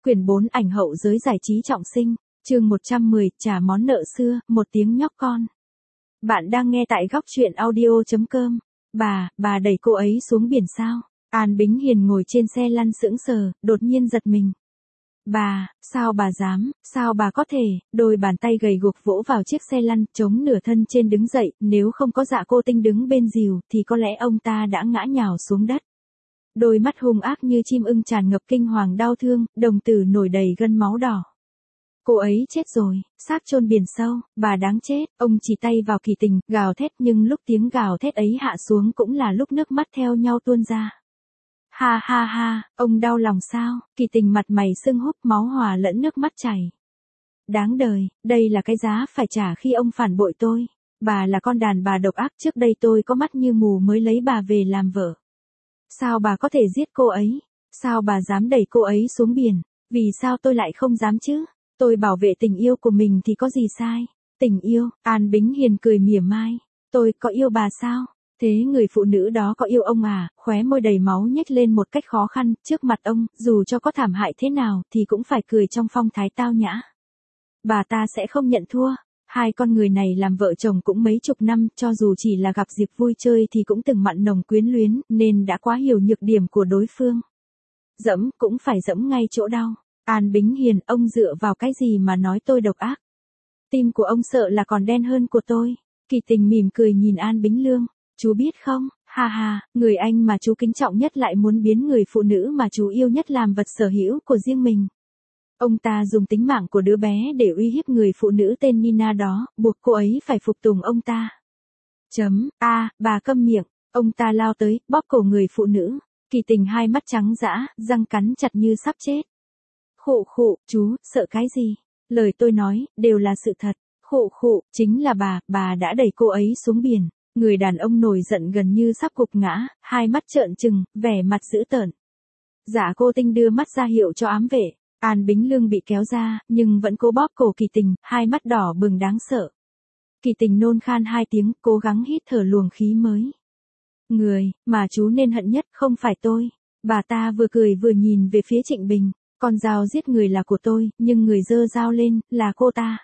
Quyển 4 ảnh hậu giới giải trí trọng sinh, chương 110, trả món nợ xưa, một tiếng nhóc con. Bạn đang nghe tại góc truyện audio.com. Bà đẩy cô ấy xuống biển sao? An Bính Hiền ngồi trên xe lăn sững sờ, đột nhiên giật mình. Sao bà dám, sao bà có thể, đôi bàn tay gầy guộc vỗ vào chiếc xe lăn, chống nửa thân trên đứng dậy, nếu không có Dạ Cô Tinh đứng bên dìu, thì có lẽ ông ta đã ngã nhào xuống đất. Đôi mắt hung ác như chim ưng tràn ngập kinh hoàng đau thương, đồng tử nổi đầy gân máu đỏ. Cô ấy chết rồi, xác chôn biển sâu, bà đáng chết, ông chỉ tay vào Kỳ Tình, gào thét, nhưng lúc tiếng gào thét ấy hạ xuống cũng là lúc nước mắt theo nhau tuôn ra. Ha, ông đau lòng sao? Kỳ Tình mặt mày sưng húp, máu hòa lẫn nước mắt chảy. Đáng đời, đây là cái giá phải trả khi ông phản bội tôi. Bà là con đàn bà độc ác, trước đây tôi có mắt như mù mới lấy bà về làm vợ. Sao bà có thể giết cô ấy? Sao bà dám đẩy cô ấy xuống biển? Vì sao tôi lại không dám chứ? Tôi bảo vệ tình yêu của mình thì có gì sai? Tình yêu, An Bính Hiền cười mỉa mai. Tôi có yêu bà sao? Thế người phụ nữ đó có yêu ông à? Khóe môi đầy máu nhếch lên một cách khó khăn, trước mặt ông, dù cho có thảm hại thế nào thì cũng phải cười trong phong thái tao nhã. Bà ta sẽ không nhận thua. Hai con người này làm vợ chồng cũng mấy chục năm, cho dù chỉ là gặp dịp vui chơi thì cũng từng mặn nồng quyến luyến, nên đã quá hiểu nhược điểm của đối phương. Dẫm cũng phải dẫm ngay chỗ đau. An Bính Hiền, ông dựa vào cái gì mà nói tôi độc ác? Tim của ông sợ là còn đen hơn của tôi. Kỳ Tình mỉm cười nhìn An Bính Lương. Chú biết không, người anh mà chú kính trọng nhất lại muốn biến người phụ nữ mà chú yêu nhất làm vật sở hữu của riêng mình. Ông ta dùng tính mạng của đứa bé để uy hiếp người phụ nữ tên Nina đó, buộc cô ấy phải phục tùng ông ta. Bà câm miệng, ông ta lao tới, bóp cổ người phụ nữ. Kỳ Tình hai mắt trắng dã, răng cắn chặt như sắp chết. Khụ, chú, sợ cái gì? Lời tôi nói, đều là sự thật. Khụ, chính là bà đã đẩy cô ấy xuống biển. Người đàn ông nổi giận gần như sắp gục ngã, hai mắt trợn trừng, vẻ mặt dữ tợn. Dạ Cô Tinh đưa mắt ra hiệu cho ám vệ. An Bính Lương bị kéo ra, nhưng vẫn cố bóp cổ Kỳ Tình, hai mắt đỏ bừng đáng sợ. Kỳ Tình nôn khan hai tiếng, cố gắng hít thở luồng khí mới. Người mà chú nên hận nhất không phải tôi. Bà ta vừa cười vừa nhìn về phía Trịnh Bình. Con dao giết người là của tôi, nhưng người giơ dao lên, là cô ta.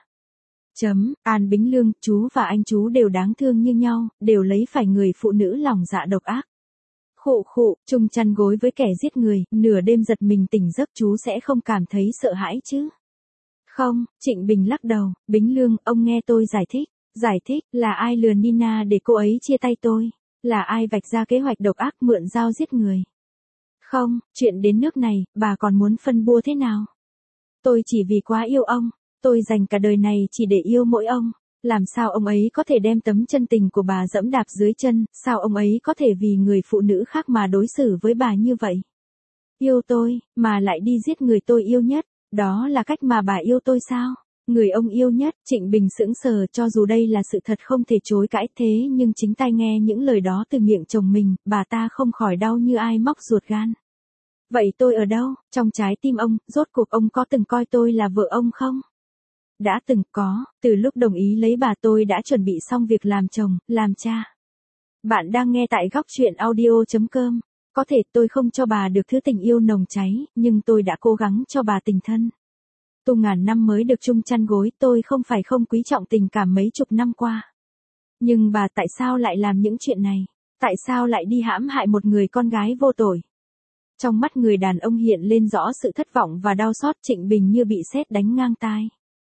An Bính Lương, chú và anh chú đều đáng thương như nhau, đều lấy phải người phụ nữ lòng dạ độc ác. Khụ, chung chăn gối với kẻ giết người, nửa đêm giật mình tỉnh giấc chú sẽ không cảm thấy sợ hãi chứ? Không, Trịnh Bình lắc đầu. Bính Lương, ông nghe tôi giải thích. Giải thích, là ai lừa Nina để cô ấy chia tay tôi? Là ai vạch ra kế hoạch độc ác mượn dao giết người? Không, chuyện đến nước này, bà còn muốn phân bua thế nào? Tôi chỉ vì quá yêu ông. Tôi dành cả đời này chỉ để yêu mỗi ông. Làm sao ông ấy có thể đem tấm chân tình của bà dẫm đạp dưới chân, sao ông ấy có thể vì người phụ nữ khác mà đối xử với bà như vậy? Yêu tôi, mà lại đi giết người tôi yêu nhất, đó là cách mà bà yêu tôi sao? Người ông yêu nhất, Trịnh Bình sững sờ, cho dù đây là sự thật không thể chối cãi, thế nhưng chính tai nghe những lời đó từ miệng chồng mình, bà ta không khỏi đau như ai móc ruột gan. Vậy tôi ở đâu, trong trái tim ông, rốt cuộc ông có từng coi tôi là vợ ông không? Đã từng có, từ lúc đồng ý lấy bà tôi đã chuẩn bị xong việc làm chồng, làm cha. Bạn đang nghe tại góc truyện audio.com. Có thể tôi không cho bà được thứ tình yêu nồng cháy, nhưng tôi đã cố gắng cho bà tình thân. Tu ngàn năm mới được chung chăn gối, tôi không phải không quý trọng tình cảm mấy chục năm qua. Nhưng bà tại sao lại làm những chuyện này? Tại sao lại đi hãm hại một người con gái vô tội? Trong mắt người đàn ông hiện lên rõ sự thất vọng và đau xót. Trịnh Bình như bị sét đánh ngang tai.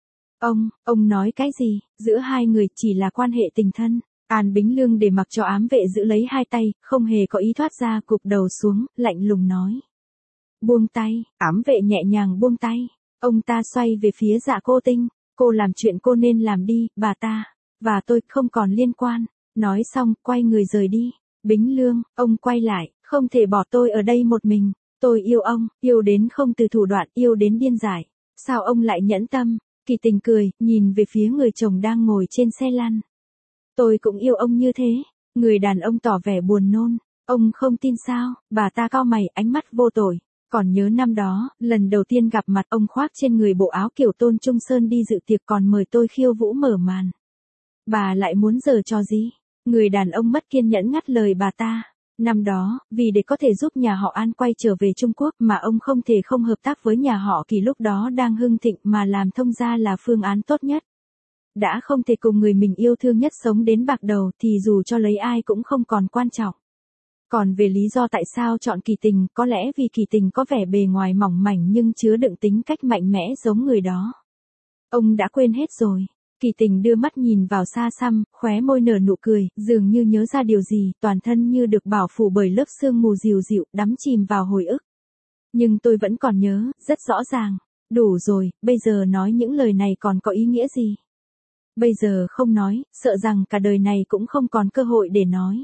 Ông nói cái gì? Giữa hai người chỉ là quan hệ tình thân. An Bính Lương để mặc cho ám vệ giữ lấy hai tay, không hề có ý thoát ra, cụp đầu xuống, lạnh lùng nói. Buông tay, ám vệ nhẹ nhàng buông tay. Ông ta xoay về phía Dạ Cô Tinh. Cô làm chuyện cô nên làm đi, bà ta. Và tôi không còn liên quan. Nói xong, quay người rời đi. Bính Lương, ông quay lại, không thể bỏ tôi ở đây một mình. Tôi yêu ông, yêu đến không từ thủ đoạn, yêu đến điên dại. Sao ông lại nhẫn tâm? Kỳ Tình cười, nhìn về phía người chồng đang ngồi trên xe lăn. Tôi cũng yêu ông như thế. Người đàn ông tỏ vẻ buồn nôn. Ông không tin sao? Bà ta cau mày, ánh mắt vô tội. Còn nhớ năm đó, lần đầu tiên gặp mặt ông khoác trên người bộ áo kiểu Tôn Trung Sơn đi dự tiệc còn mời tôi khiêu vũ mở màn. Bà lại muốn giở trò gì? Người đàn ông mất kiên nhẫn ngắt lời bà ta. Năm đó, vì để có thể giúp nhà họ An quay trở về Trung Quốc mà ông không thể không hợp tác với nhà họ Kỳ lúc đó đang hưng thịnh mà làm thông gia là phương án tốt nhất. Đã không thể cùng người mình yêu thương nhất sống đến bạc đầu thì dù cho lấy ai cũng không còn quan trọng. Còn về lý do tại sao chọn Kỳ Tình, có lẽ vì Kỳ Tình có vẻ bề ngoài mỏng mảnh nhưng chứa đựng tính cách mạnh mẽ giống người đó. Ông đã quên hết rồi. Kỳ Tình đưa mắt nhìn vào xa xăm, khóe môi nở nụ cười, dường như nhớ ra điều gì, toàn thân như được bảo phủ bởi lớp sương mù dịu dịu, đắm chìm vào hồi ức. Nhưng tôi vẫn còn nhớ, rất rõ ràng. Đủ rồi, bây giờ nói những lời này còn có ý nghĩa gì? Bây giờ không nói, sợ rằng cả đời này cũng không còn cơ hội để nói.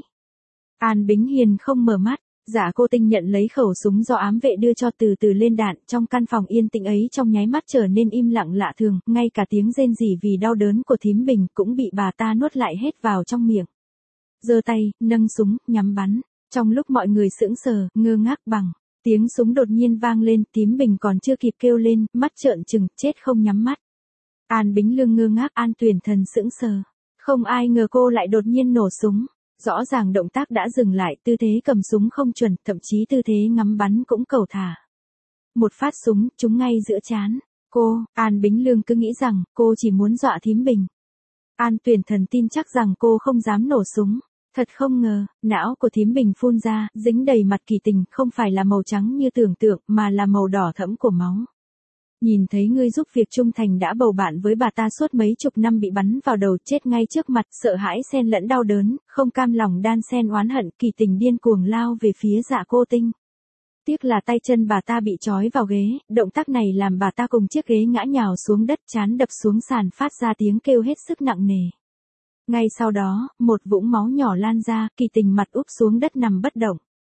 An Bính Hiền không mở mắt, Dạ Cô Tinh nhận lấy khẩu súng do ám vệ đưa cho từ từ lên đạn, trong căn phòng yên tĩnh ấy trong nháy mắt trở nên im lặng lạ thường, ngay cả tiếng rên rỉ vì đau đớn của thím Bình cũng bị bà ta nuốt lại hết vào trong miệng. Giơ tay, nâng súng, nhắm bắn, trong lúc mọi người sững sờ, ngơ ngác bằng, tiếng súng đột nhiên vang lên, thím Bình còn chưa kịp kêu lên, mắt trợn trừng, chết không nhắm mắt. An Bính Lương ngơ ngác, An Tuyển Thần sững sờ, không ai ngờ cô lại đột nhiên nổ súng. Rõ ràng động tác đã dừng lại, tư thế cầm súng không chuẩn, thậm chí tư thế ngắm bắn cũng cẩu thả. Một phát súng, trúng ngay giữa trán. Cô, An Bính Lương cứ nghĩ rằng, cô chỉ muốn dọa thím Bình. An Tuyển Thần tin chắc rằng cô không dám nổ súng. Thật không ngờ, não của thím Bình phun ra, dính đầy mặt Kỳ Tình, không phải là màu trắng như tưởng tượng, mà là màu đỏ thẫm của máu. Nhìn thấy ngươi giúp việc trung thành đã bầu bạn với bà ta suốt mấy chục năm bị bắn vào đầu chết ngay trước mặt, sợ hãi xen lẫn đau đớn, không cam lòng đan xen oán hận, Kỳ Tình điên cuồng lao về phía Dạ Cô Tinh. Tiếc là tay chân bà ta bị trói vào ghế, động tác này làm bà ta cùng chiếc ghế ngã nhào xuống đất, trán đập xuống sàn phát ra tiếng kêu hết sức nặng nề. Ngay sau đó, một vũng máu nhỏ lan ra, Kỳ Tình mặt úp xuống đất nằm bất động.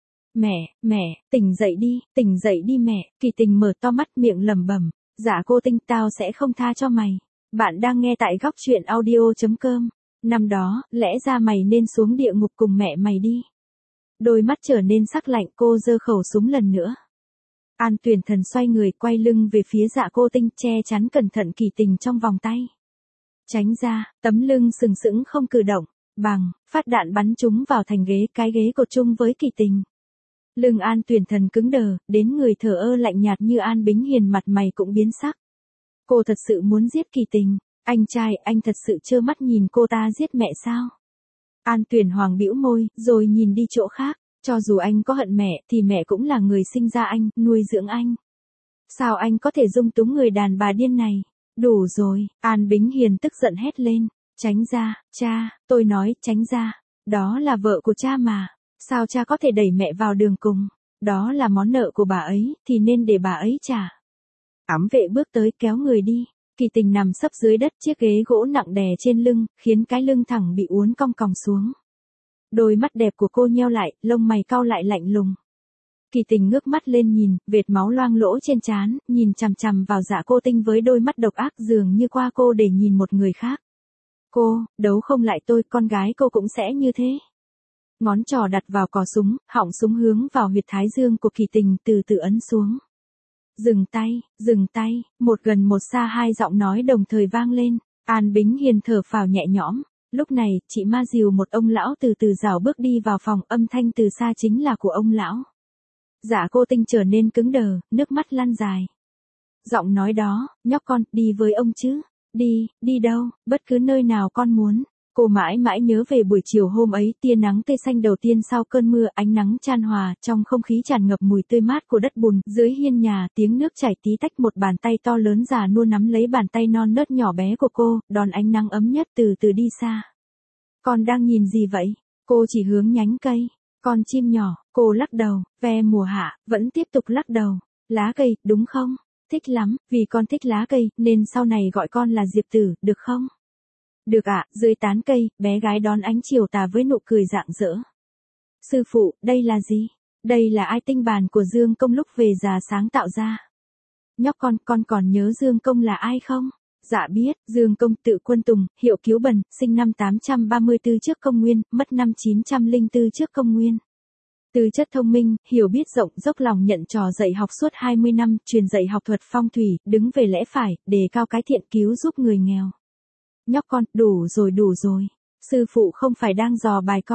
Mẹ, tỉnh dậy đi mẹ, Kỳ Tình mở to mắt miệng lẩm bẩm, Dạ Cô Tinh tao sẽ không tha cho mày. Bạn đang nghe tại góc truyện audio.com. Năm đó, lẽ ra mày nên xuống địa ngục cùng mẹ mày đi. Đôi mắt trở nên sắc lạnh, cô giơ khẩu súng lần nữa. An Tuyển Thần xoay người quay lưng về phía Dạ Cô Tinh, che chắn cẩn thận Kỳ Tình trong vòng tay. Tránh ra, tấm lưng sừng sững không cử động, bằng, phát đạn bắn trúng vào thành ghế, cái ghế cột chung với Kỳ Tình. Lưng An Tuyển Thần cứng đờ, đến người thờ ơ lạnh nhạt như An Bính Hiền mặt mày cũng biến sắc. Cô thật sự muốn giết Kỳ Tình, anh trai, anh thật sự trơ mắt nhìn cô ta giết mẹ sao? An Tuyển Hoàng bĩu môi, rồi nhìn đi chỗ khác, cho dù anh có hận mẹ, thì mẹ cũng là người sinh ra anh, nuôi dưỡng anh. Sao anh có thể dung túng người đàn bà điên này? Đủ rồi, An Bính Hiền tức giận hét lên, tránh ra, cha, tôi nói, tránh ra, đó là vợ của cha mà. Sao cha có thể đẩy mẹ vào đường cùng? Đó là món nợ của bà ấy, thì nên để bà ấy trả. Ám vệ bước tới kéo người đi. Kỳ Tình nằm sấp dưới đất, chiếc ghế gỗ nặng đè trên lưng, khiến cái lưng thẳng bị uốn cong còng xuống. Đôi mắt đẹp của cô nheo lại, lông mày cau lại lạnh lùng. Kỳ Tình ngước mắt lên nhìn, vệt máu loang lỗ trên trán, nhìn chằm chằm vào Dạ Cô Tinh với đôi mắt độc ác dường như qua cô để nhìn một người khác. Cô, đấu không lại tôi, con gái cô cũng sẽ như thế. Ngón trỏ đặt vào cò súng, họng súng hướng vào huyệt thái dương của Kỳ Tình, từ từ ấn xuống. Dừng tay, một gần một xa hai giọng nói đồng thời vang lên. An Bính Hiền thở phào nhẹ nhõm. Lúc này, chị Ma dìu một ông lão từ từ rảo bước đi vào phòng, âm thanh từ xa chính là của ông lão. Dạ Cô Tinh trở nên cứng đờ, nước mắt lăn dài. Giọng nói đó, nhóc con, đi với ông chứ. Đi đâu, bất cứ nơi nào con muốn. Cô mãi mãi nhớ về buổi chiều hôm ấy, tia nắng tươi xanh đầu tiên sau cơn mưa, ánh nắng chan hòa, trong không khí tràn ngập mùi tươi mát của đất bùn, dưới hiên nhà, tiếng nước chảy tí tách, một bàn tay to lớn già nua nắm lấy bàn tay non nớt nhỏ bé của cô, đón ánh nắng ấm nhất từ từ đi xa. Con đang nhìn gì vậy? Cô chỉ hướng nhánh cây. Con chim nhỏ, cô lắc đầu, ve mùa hạ, vẫn tiếp tục lắc đầu. Lá cây, đúng không? Thích lắm, vì con thích lá cây, nên sau này gọi con là Diệp Tử, được không? Được ạ, dưới tán cây, bé gái đón ánh chiều tà với nụ cười rạng rỡ. Sư phụ, đây là gì? Đây là ai tinh bản của Dương Công lúc về già sáng tạo ra. Nhóc con còn nhớ Dương Công là ai không? Dạ biết, Dương Công Tự Quân Tùng, hiệu Cứu Bần, sinh năm 834 trước công nguyên, mất năm 904 trước công nguyên. Tư chất thông minh, hiểu biết rộng, dốc lòng nhận trò dạy học suốt 20 năm, truyền dạy học thuật phong thủy, đứng về lẽ phải, đề cao cái thiện, cứu giúp người nghèo. Nhóc con, đủ rồi. Sư phụ không phải đang dò bài con.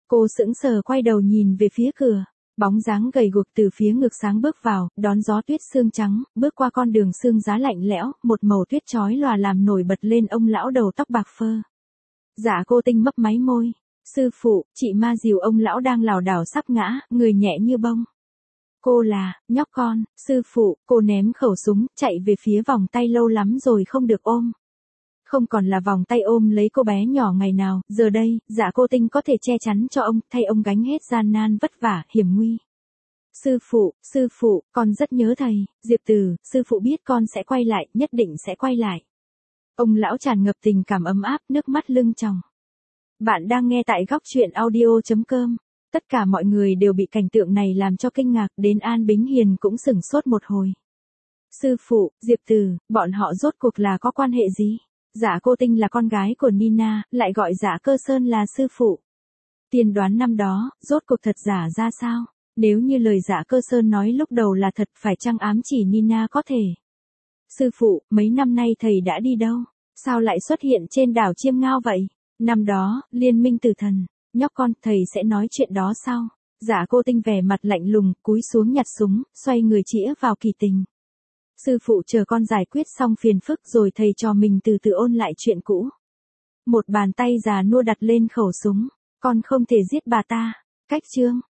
Cô sững sờ quay đầu nhìn về phía cửa. Bóng dáng gầy guộc từ phía ngược sáng bước vào, đón gió tuyết sương trắng, bước qua con đường sương giá lạnh lẽo, một màu tuyết chói lòa làm nổi bật lên ông lão đầu tóc bạc phơ. Dạ cô Tinh mấp máy môi. Sư phụ, chị ma dìu ông lão đang lảo đảo sắp ngã, người nhẹ như bông. Cô là, nhóc con, sư phụ, cô ném khẩu súng, chạy về phía vòng tay lâu lắm rồi không được ôm. Không còn là vòng tay ôm lấy cô bé nhỏ ngày nào, giờ đây, dạ cô Tinh có thể che chắn cho ông, thay ông gánh hết gian nan vất vả, hiểm nguy. Sư phụ, con rất nhớ thầy, Diệp Từ, sư phụ biết con sẽ quay lại, nhất định sẽ quay lại. Ông lão tràn ngập tình cảm ấm áp, nước mắt lưng tròng. Bạn đang nghe tại góc truyện audio.com. Tất cả mọi người đều bị cảnh tượng này làm cho kinh ngạc, đến An Bính Hiền cũng sửng sốt một hồi. Sư phụ, Diệp Từ, bọn họ rốt cuộc là có quan hệ gì? Dạ cô Tinh là con gái của Nina, lại gọi dạ Cơ Sơn là sư phụ. Tiên đoán năm đó, rốt cuộc thật giả ra sao? Nếu như lời dạ Cơ Sơn nói lúc đầu là thật, phải chăng ám chỉ Nina có thể? Sư phụ, mấy năm nay thầy đã đi đâu? Sao lại xuất hiện trên đảo Chiêm Ngao vậy? Năm đó, liên minh tử thần. Nhóc con, thầy sẽ nói chuyện đó sau. Dạ cô Tinh vẻ mặt lạnh lùng, cúi xuống nhặt súng, xoay người chĩa vào Kỳ Tình. Sư phụ chờ con giải quyết xong phiền phức rồi thầy cho mình từ từ ôn lại chuyện cũ. Một bàn tay già nua đặt lên khẩu súng. Con không thể giết bà ta. Cách chương.